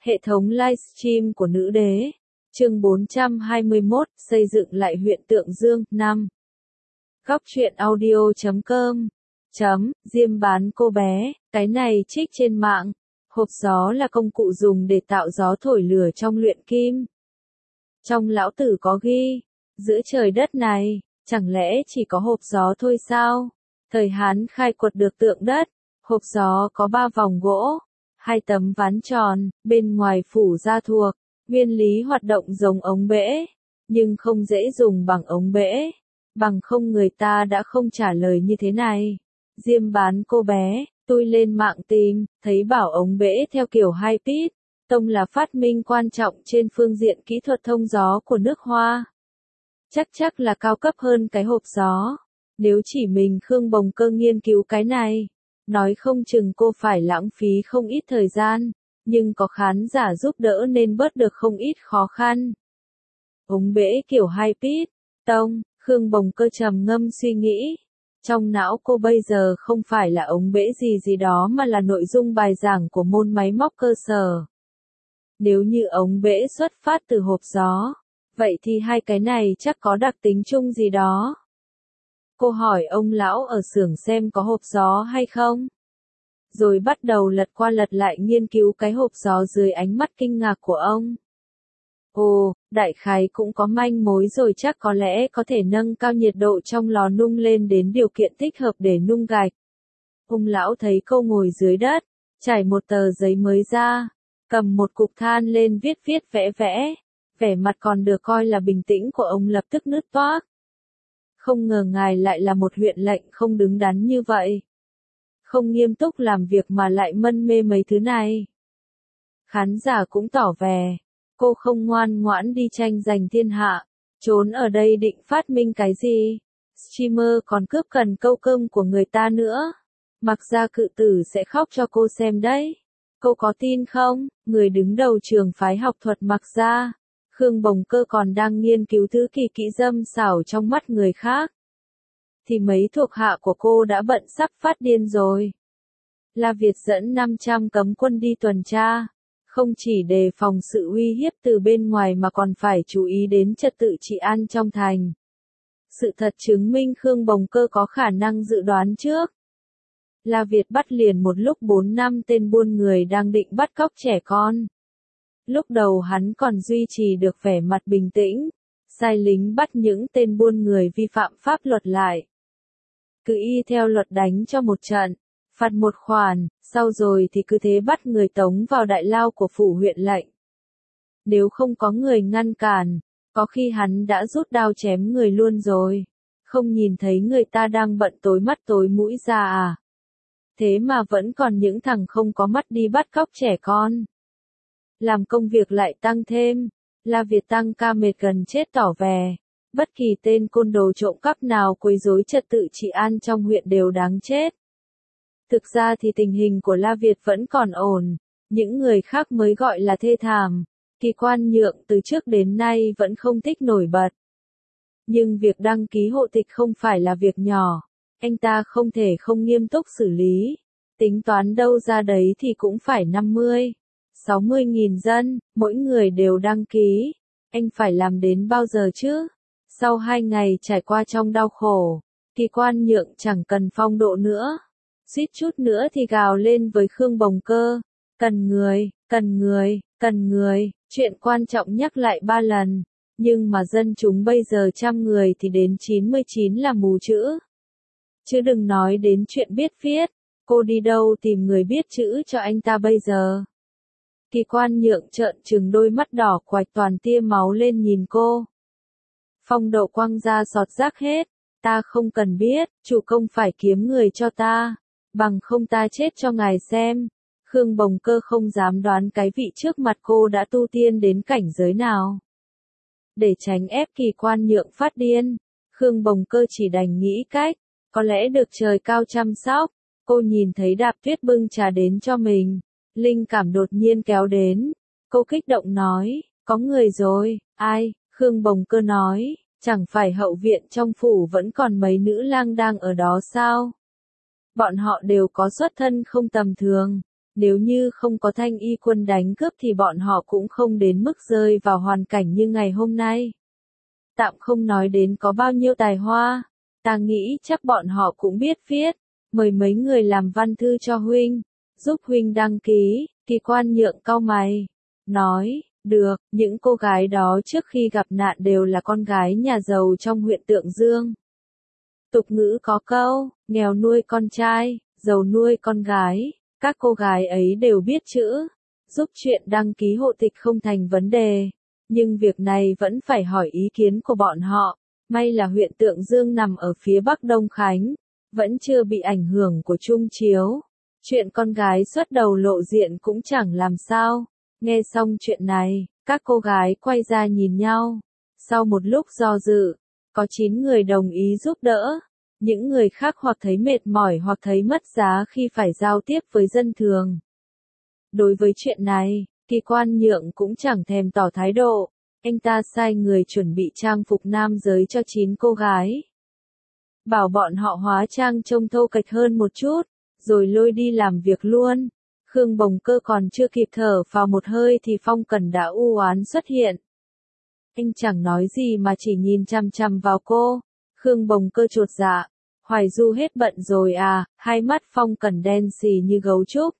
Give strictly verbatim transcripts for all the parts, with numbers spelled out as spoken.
Hệ thống livestream của nữ đế. Chương bốn trăm hai mươi mốt, xây dựng lại huyện Tượng Dương. năm. Góc truyện audio chấm com. Chấm, Diêm bán cô bé, cái này trích trên mạng. Hộp gió là công cụ dùng để tạo gió thổi lửa trong luyện kim. Trong lão tử có ghi, giữa trời đất này, chẳng lẽ chỉ có hộp gió thôi sao? Thời Hán khai quật được tượng đất, hộp gió có ba vòng gỗ, hai tấm ván tròn, bên ngoài phủ da thuộc, nguyên lý hoạt động giống ống bể, nhưng không dễ dùng bằng ống bể. Bằng không người ta đã không trả lời như thế này. Diêm bán cô bé, tôi lên mạng tìm, thấy bảo ống bể theo kiểu hai pít, tông là phát minh quan trọng trên phương diện kỹ thuật thông gió của nước Hoa. Chắc chắc là cao cấp hơn cái hộp gió. Nếu chỉ mình Khương Bồng Cơ nghiên cứu cái này, nói không chừng cô phải lãng phí không ít thời gian, nhưng có khán giả giúp đỡ nên bớt được không ít khó khăn. Ống bể kiểu hai pít, tông, Khương Bồng Cơ trầm ngâm suy nghĩ. Trong não cô bây giờ không phải là ống bể gì gì đó mà là nội dung bài giảng của môn máy móc cơ sở. Nếu như ống bể xuất phát từ hộp gió, vậy thì hai cái này chắc có đặc tính chung gì đó. Cô hỏi ông lão ở xưởng xem có hộp gió hay không. Rồi bắt đầu lật qua lật lại nghiên cứu cái hộp gió dưới ánh mắt kinh ngạc của ông. Ồ, đại khái cũng có manh mối rồi, chắc có lẽ có thể nâng cao nhiệt độ trong lò nung lên đến điều kiện thích hợp để nung gạch. Ông lão thấy cô ngồi dưới đất, trải một tờ giấy mới ra, cầm một cục than lên viết viết vẽ vẽ, vẻ mặt còn được coi là bình tĩnh của ông lập tức nứt toác. Không ngờ ngài lại là một huyện lệnh không đứng đắn như vậy. Không nghiêm túc làm việc mà lại mân mê mấy thứ này. Khán giả cũng tỏ vẻ, cô không ngoan ngoãn đi tranh giành thiên hạ, trốn ở đây định phát minh cái gì. Streamer còn cướp cần câu cơm của người ta nữa. Mặc ra cự tử sẽ khóc cho cô xem đấy. Cô có tin không? Người đứng đầu trường phái học thuật Mặc ra. Khương Bồng Cơ còn đang nghiên cứu thứ kỳ kỹ dâm xảo trong mắt người khác. Thì mấy thuộc hạ của cô đã bận sắp phát điên rồi. La Việt dẫn năm trăm cấm quân đi tuần tra. Không chỉ đề phòng sự uy hiếp từ bên ngoài mà còn phải chú ý đến trật tự trị an trong thành. Sự thật chứng minh Khương Bồng Cơ có khả năng dự đoán trước. La Việt bắt liền một lúc bốn năm tên buôn người đang định bắt cóc trẻ con. Lúc đầu hắn còn duy trì được vẻ mặt bình tĩnh, sai lính bắt những tên buôn người vi phạm pháp luật lại. Cứ y theo luật đánh cho một trận, phạt một khoản, sau rồi thì cứ thế bắt người tống vào đại lao của phủ huyện lệnh. Nếu không có người ngăn cản, có khi hắn đã rút đao chém người luôn rồi. Không nhìn thấy người ta đang bận tối mắt tối mũi ra à? Thế mà vẫn còn những thằng không có mắt đi bắt cóc trẻ con. Làm công việc lại tăng thêm, La Việt tăng ca mệt gần chết tỏ vẻ. Bất kỳ tên côn đồ trộm cắp nào quấy rối trật tự trị an trong huyện đều đáng chết. Thực ra thì tình hình của La Việt vẫn còn ổn, những người khác mới gọi là thê thảm. Kỳ Quan Nhượng từ trước đến nay vẫn không thích nổi bật. Nhưng việc đăng ký hộ tịch không phải là việc nhỏ, anh ta không thể không nghiêm túc xử lý. Tính toán đâu ra đấy thì cũng phải năm mươi, sáu mươi nghìn dân, mỗi người đều đăng ký. Anh phải làm đến bao giờ chứ? Sau hai ngày trải qua trong đau khổ, Kỳ Quan Nhượng chẳng cần phong độ nữa. Suýt chút nữa thì gào lên với Khương Bồng Cơ. Cần người, cần người, cần người, chuyện quan trọng nhắc lại ba lần. Nhưng mà dân chúng bây giờ trăm người thì đến chín mươi chín là mù chữ. Chứ đừng nói đến chuyện biết viết, cô đi đâu tìm người biết chữ cho anh ta bây giờ. Kỳ Quan Nhượng trợn trừng đôi mắt đỏ quạch toàn tia máu lên nhìn cô. Phong độ quăng ra sọt rác hết, ta không cần biết, chủ công phải kiếm người cho ta, bằng không ta chết cho ngài xem. Khương Bồng Cơ không dám đoán cái vị trước mặt cô đã tu tiên đến cảnh giới nào. Để tránh ép Kỳ Quan Nhượng phát điên, Khương Bồng Cơ chỉ đành nghĩ cách, có lẽ được trời cao chăm sóc. Cô nhìn thấy Đạp Tuyết bưng trà đến cho mình, linh cảm đột nhiên kéo đến. Cô kích động nói, có người rồi. Ai? Khương Bồng Cơ nói, chẳng phải hậu viện trong phủ vẫn còn mấy nữ lang đang ở đó sao? Bọn họ đều có xuất thân không tầm thường, Nếu như không có Thanh Y quân đánh cướp thì bọn họ cũng không đến mức rơi vào hoàn cảnh như ngày hôm nay. Tạm không nói đến có bao nhiêu tài hoa, ta nghĩ chắc bọn họ cũng biết viết, mời mấy người làm văn thư cho huynh, giúp huynh đăng ký. Kỳ Quan Nhượng cau mày, nói, được, những cô gái đó trước khi gặp nạn đều là con gái nhà giàu trong huyện Tượng Dương. Tục ngữ có câu, nghèo nuôi con trai, giàu nuôi con gái, các cô gái ấy đều biết chữ, giúp chuyện đăng ký hộ tịch không thành vấn đề, nhưng việc này vẫn phải hỏi ý kiến của bọn họ. May là huyện Tượng Dương nằm ở phía bắc Đông Khánh, vẫn chưa bị ảnh hưởng của Trung Chiếu. Chuyện con gái xuất đầu lộ diện cũng chẳng làm sao. Nghe xong chuyện này, các cô gái quay ra nhìn nhau. Sau một lúc do dự, có chín người đồng ý giúp đỡ. Những người khác hoặc thấy mệt mỏi hoặc thấy mất giá khi phải giao tiếp với dân thường. Đối với chuyện này, Kỳ Quan Nhượng cũng chẳng thèm tỏ thái độ. Anh ta sai người chuẩn bị trang phục nam giới cho chín cô gái. Bảo bọn họ hóa trang trông thô kệch hơn một chút, rồi lôi đi làm việc luôn. Khương Bồng Cơ còn chưa kịp thở vào một hơi thì Phong Cẩn đã u oán xuất hiện. Anh chẳng nói gì mà chỉ nhìn chằm chằm vào cô. Khương Bồng Cơ chột dạ. Hoài Du hết bận rồi à, hai mắt Phong Cẩn đen xì như gấu trúc.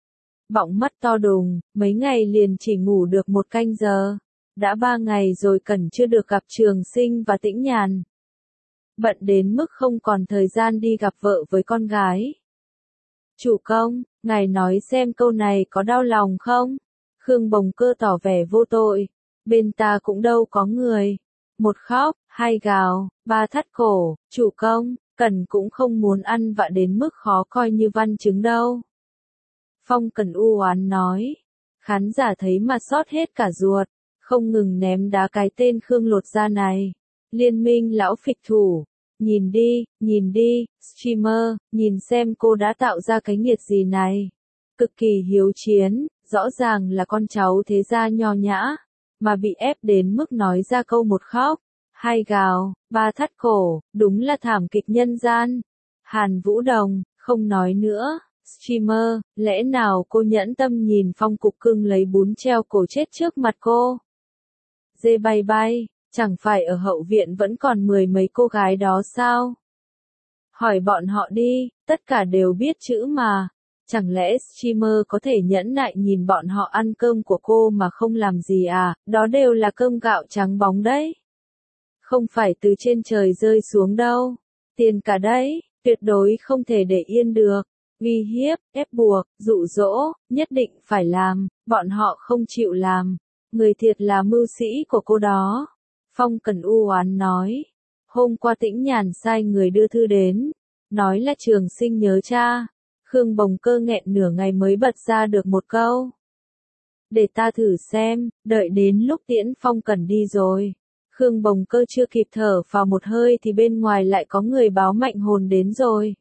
Bọng mắt to đùng, mấy ngày liền chỉ ngủ được một canh giờ. Đã ba ngày rồi Cẩn chưa được gặp Trường Sinh và Tĩnh Nhàn. Bận đến mức không còn thời gian đi gặp vợ với con gái. Chủ công, ngài nói xem câu này có đau lòng không? Khương Bồng Cơ tỏ vẻ vô tội. Bên ta cũng đâu có người. Một khóc, hai gào, ba thắt cổ, chủ công, Cẩn cũng không muốn ăn vạ đến mức khó coi như văn chứng đâu. Phong Cẩn u oán nói. Khán giả thấy mà xót hết cả ruột, không ngừng ném đá cái tên Khương lột da này. Liên minh lão phịch thủ. Nhìn đi, nhìn đi, streamer, nhìn xem cô đã tạo ra cái nghiệt gì này. Cực kỳ hiếu chiến, rõ ràng là con cháu thế gia nho nhã, mà bị ép đến mức nói ra câu một khóc, hai gào, ba thắt cổ, đúng là thảm kịch nhân gian. Hàn Vũ Đồng, không nói nữa, streamer, lẽ nào cô nhẫn tâm nhìn Phong Cục Cưng lấy bún treo cổ chết trước mặt cô? Dê bay bay. Chẳng phải ở hậu viện vẫn còn mười mấy cô gái đó sao? Hỏi bọn họ đi, tất cả đều biết chữ mà. Chẳng lẽ streamer có thể nhẫn nại nhìn bọn họ ăn cơm của cô mà không làm gì à? Đó đều là cơm gạo trắng bóng đấy. Không phải từ trên trời rơi xuống đâu. Tiền cả đấy, tuyệt đối không thể để yên được. Uy hiếp, ép buộc, dụ dỗ, nhất định phải làm, bọn họ không chịu làm. Người thiệt là mưu sĩ của cô đó. Phong Cẩn u oán nói. Hôm qua Tĩnh Nhàn sai người đưa thư đến. Nói là Trường Sinh nhớ cha. Khương Bồng Cơ nghẹn nửa ngày mới bật ra được một câu. Để ta thử xem, đợi đến lúc tiễn Phong Cẩn đi rồi. Khương Bồng Cơ chưa kịp thở vào một hơi thì bên ngoài lại có người báo Mạnh Hồn đến rồi.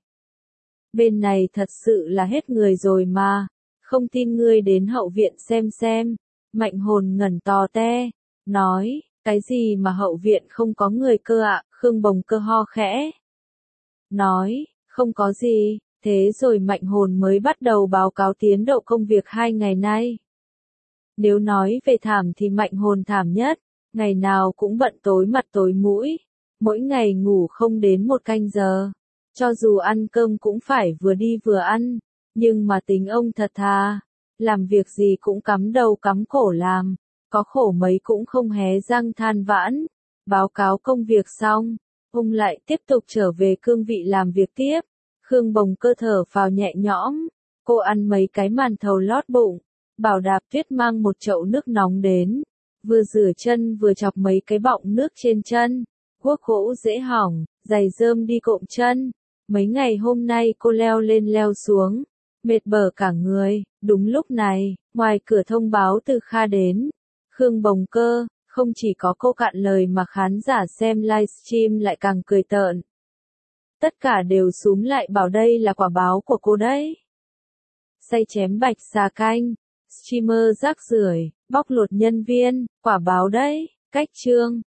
Bên này thật sự là hết người rồi mà. Không tin ngươi đến hậu viện xem xem. Mạnh Hồn ngẩn tò te. Nói. Cái gì mà hậu viện không có người cơ ạ? À? Khương Bồng Cơ ho khẽ. Nói, không có gì, thế rồi Mạnh Hồn mới bắt đầu báo cáo tiến độ công việc hai ngày nay. Nếu nói về thảm thì Mạnh Hồn thảm nhất, ngày nào cũng bận tối mặt tối mũi, mỗi ngày ngủ không đến một canh giờ, cho dù ăn cơm cũng phải vừa đi vừa ăn, nhưng mà tính ông thật thà, làm việc gì cũng cắm đầu cắm cổ làm. Có khổ mấy cũng không hé răng than vãn. Báo cáo công việc xong, ông lại tiếp tục trở về cương vị làm việc tiếp. Khương Bồng Cơ thở phào nhẹ nhõm. Cô ăn mấy cái màn thầu lót bụng. Bảo Đạp Tuyết mang một chậu nước nóng đến. Vừa rửa chân vừa chọc mấy cái bọng nước trên chân. Guốc gỗ dễ hỏng, giày rơm đi cộm chân. Mấy ngày hôm nay cô leo lên leo xuống. Mệt bở cả người. Đúng lúc này, ngoài cửa thông báo từ Kha đến. Khương Bồng Cơ, không chỉ có cô cạn lời mà khán giả xem livestream lại càng cười tợn. Tất cả đều xúm lại bảo đây là quả báo của cô đấy. Xay chém bạch xà canh, streamer rác rưởi, bóc lột nhân viên, quả báo đấy, cách chương.